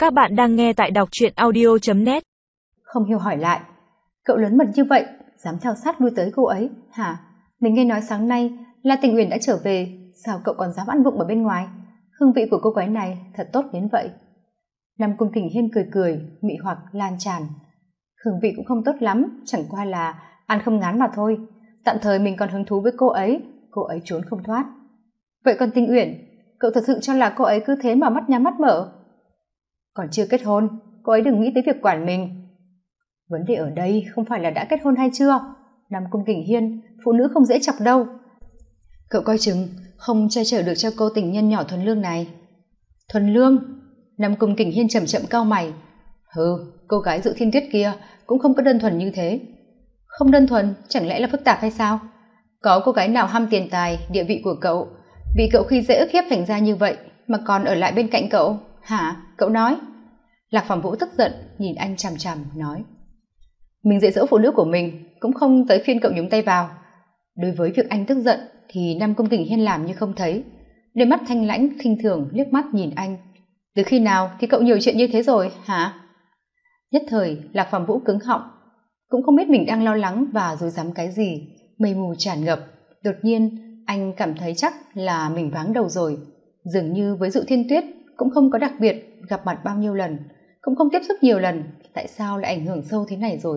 Các bạn đang nghe tại đọc truyện audio.net. Không hiểu hỏi lại, cậu lớn mật như vậy, dám theo sát lui tới cô ấy, hả? Mình nghe nói sáng nay là Tình Uyển đã trở về, sao cậu còn dám ăn vụng ở bên ngoài? Hương vị của cô gái này thật tốt đến vậy. Nam Cung Kình Hiên cười cười, mị hoặc lan tràn. Hương vị cũng không tốt lắm, chẳng qua là ăn không ngán mà thôi. Tạm thời mình còn hứng thú với cô ấy trốn không thoát. Vậy còn Tình Uyển, cậu thật sự cho là cô ấy cứ thế mà mắt nhắm mắt mở? Còn chưa kết hôn, cô ấy đừng nghĩ tới việc quản mình. Vấn đề ở đây không phải là đã kết hôn hay chưa. Nam Cung Kình Hiên, phụ nữ không dễ chọc đâu. Cậu coi chừng không che chở được cho cô tình nhân nhỏ Thuần Lương này. Thuần Lương? Nam Cung Kình Hiên chậm chậm cau mày. Cô gái Dự Thiên Tuyết kia cũng không có đơn thuần như thế. Không đơn thuần, chẳng lẽ là phức tạp hay sao? Có cô gái nào ham tiền tài, địa vị của cậu, bị cậu khi dễ ức hiếp thành ra như vậy mà còn ở lại bên cạnh cậu, hả? Cậu nói. Lạc Phàm Vũ tức giận nhìn anh chằm chằm nói, mình dạy dỗ phụ nữ của mình, cũng không tới phiên cậu nhúng tay vào. Đối với việc anh tức giận thì Nam Cung Kình Hiên làm như không thấy, đôi mắt thanh lãnh khinh thường liếc mắt nhìn anh. Từ khi nào thì cậu nhiều chuyện như thế rồi hả? Nhất thời Lạc Phàm Vũ cứng họng, cũng không biết mình đang lo lắng và rối rắm cái gì. Mây mù tràn ngập, đột nhiên anh cảm thấy chắc là mình váng đầu rồi. Dường như với Dự Thiên Tuyết cũng không có đặc biệt gặp mặt bao nhiêu lần, cũng không tiếp xúc nhiều lần, tại sao lại ảnh hưởng sâu thế này rồi?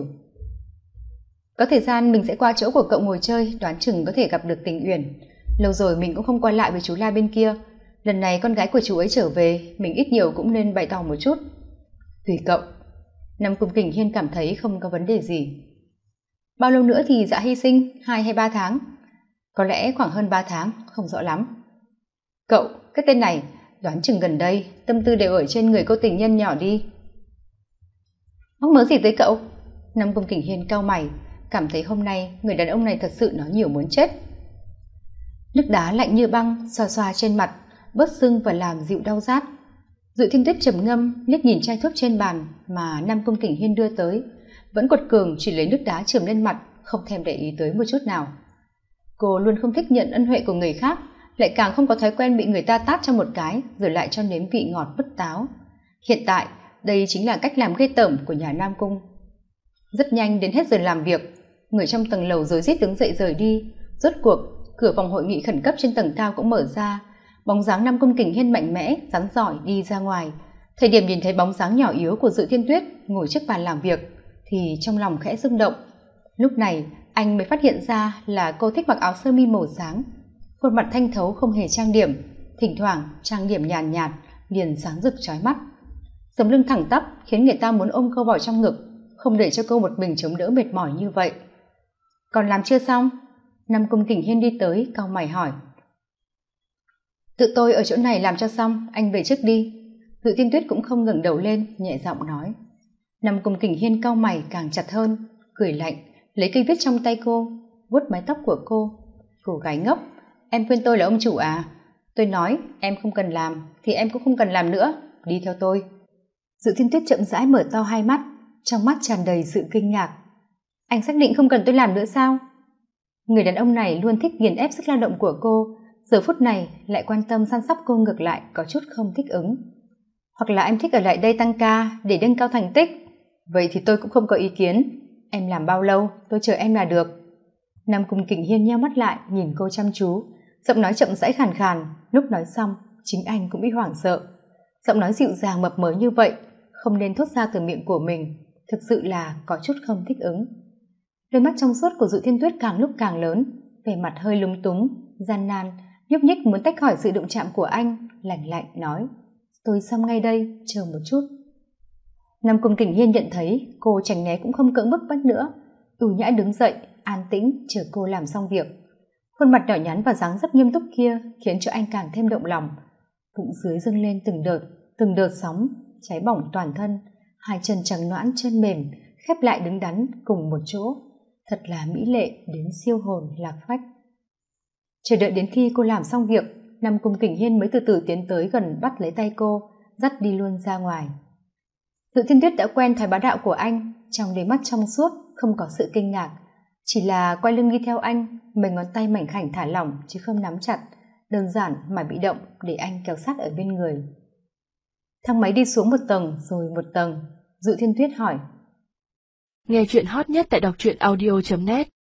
Có thời gian mình sẽ qua chỗ của cậu ngồi chơi, đoán chừng có thể gặp được Tình Uyển. Lâu rồi mình cũng không qua lại với chú La bên kia, lần này con gái của chú ấy trở về, mình ít nhiều cũng nên bày tỏ một chút. Tùy cậu. Nam Cung Kình Hiên cảm thấy không có vấn đề gì. Bao lâu nữa thì Dạ hy sinh, 2 hay 3 tháng? Có lẽ khoảng hơn 3 tháng, không rõ lắm. Cậu, cái tên này, đoán chừng gần đây tâm tư đều ở trên người cô tình nhân nhỏ đi. Mắc mớ gì tới cậu? Nam Cung Kình Hiên cau mày, cảm thấy hôm nay người đàn ông này thật sự nói nhiều muốn chết. Nước đá lạnh như băng xoa xoa trên mặt, bớt sưng và làm dịu đau rát. Dự Thiên Tuyết trầm ngâm liếc nhìn chai thuốc trên bàn mà Nam Cung Kình Hiên đưa tới, vẫn quật cường chỉ lấy nước đá chườm lên mặt, không thèm để ý tới một chút nào. Cô luôn không thích nhận ân huệ của người khác, lại càng không có thói quen bị người ta tát cho một cái rồi lại cho nếm vị ngọt bứt táo. Hiện tại đây chính là cách làm ghê tởm của nhà Nam Cung. Rất nhanh đến hết giờ làm việc, người trong tầng lầu rối rít đứng dậy rời đi. Rốt cuộc cửa phòng hội nghị khẩn cấp trên tầng cao cũng mở ra, bóng dáng Nam Cung Kình Hiên mạnh mẽ rắn giỏi đi ra ngoài. Thời điểm nhìn thấy bóng dáng nhỏ yếu của Dự Thiên Tuyết ngồi trước bàn làm việc thì trong lòng khẽ rung động. Lúc này anh mới phát hiện ra là cô thích mặc áo sơ mi màu sáng, khuôn mặt thanh thấu không hề trang điểm, thỉnh thoảng trang điểm nhàn nhạt liền sáng rực chói mắt. Sống lưng thẳng tắp khiến người ta muốn ôm cô vào trong ngực, không để cho cô một mình chống đỡ mệt mỏi như vậy. Còn làm chưa xong? Nam Cung Kình Hiên đi tới cau mày hỏi. Tự tôi ở chỗ này làm cho xong, anh về trước đi. Dự Thiên Tuyết cũng không ngẩng đầu lên, nhẹ giọng nói. Nam Cung Kình Hiên cau mày càng chặt hơn, cười lạnh lấy cây viết trong tay cô, vuốt mái tóc của cô. Cô gái ngốc, em quên tôi là ông chủ à? Tôi nói em không cần làm thì em cũng không cần làm nữa, đi theo tôi. Dự Thiên Tuyết chậm rãi mở to hai mắt, trong mắt tràn đầy sự kinh ngạc. Anh xác định không cần tôi làm nữa sao? Người đàn ông này luôn thích nghiền ép sức lao động của cô, giờ phút này lại quan tâm săn sóc cô ngược lại có chút không thích ứng. Hoặc là em thích ở lại đây tăng ca để nâng cao thành tích, vậy thì tôi cũng không có ý kiến. Em làm bao lâu tôi chờ em là được. Nam Cung Kình Hiên nheo mắt lại nhìn cô chăm chú, giọng nói chậm rãi khàn khàn. Lúc nói xong chính anh cũng bị hoảng sợ. Giọng nói dịu dàng mập mờ như vậy không nên thốt ra từ miệng của mình, thực sự là có chút không thích ứng. Đôi mắt trong suốt của Dự Thiên Tuyết càng lúc càng lớn, vẻ mặt hơi lúng túng, gian nan, nhúc nhích muốn tách khỏi sự đụng chạm của anh, lạnh lạnh nói, tôi xong ngay đây, chờ một chút. Nam Cung Kình Hiên nhận thấy cô tránh né cũng không cưỡng bức bắt nữa, ưu nhã đứng dậy, an tĩnh chờ cô làm xong việc. Khuôn mặt nhỏ nhắn và dáng dấp nghiêm túc kia khiến cho anh càng thêm động lòng. Bụng dưới dâng lên từng đợt sóng, cháy bỏng toàn thân, hai chân trắng nõn chân mềm khép lại đứng đắn cùng một chỗ, thật là mỹ lệ đến siêu hồn lạc phách. Chờ đợi đến khi cô làm xong việc, Nam Cung Kình Hiên mới từ từ tiến tới gần bắt lấy tay cô, dắt đi luôn ra ngoài. Dự Thiên Tuyết đã quen thái bá đạo của anh, trong đôi mắt trong suốt không có sự kinh ngạc, chỉ là quay lưng đi theo anh, mấy ngón tay mảnh khảnh thả lỏng chứ không nắm chặt, đơn giản mà bị động để anh kéo sát ở bên người. Thang máy đi xuống một tầng rồi một tầng. Dự Thiên Tuyết hỏi. Nghe chuyện hot nhất tại đọc truyện audio.net.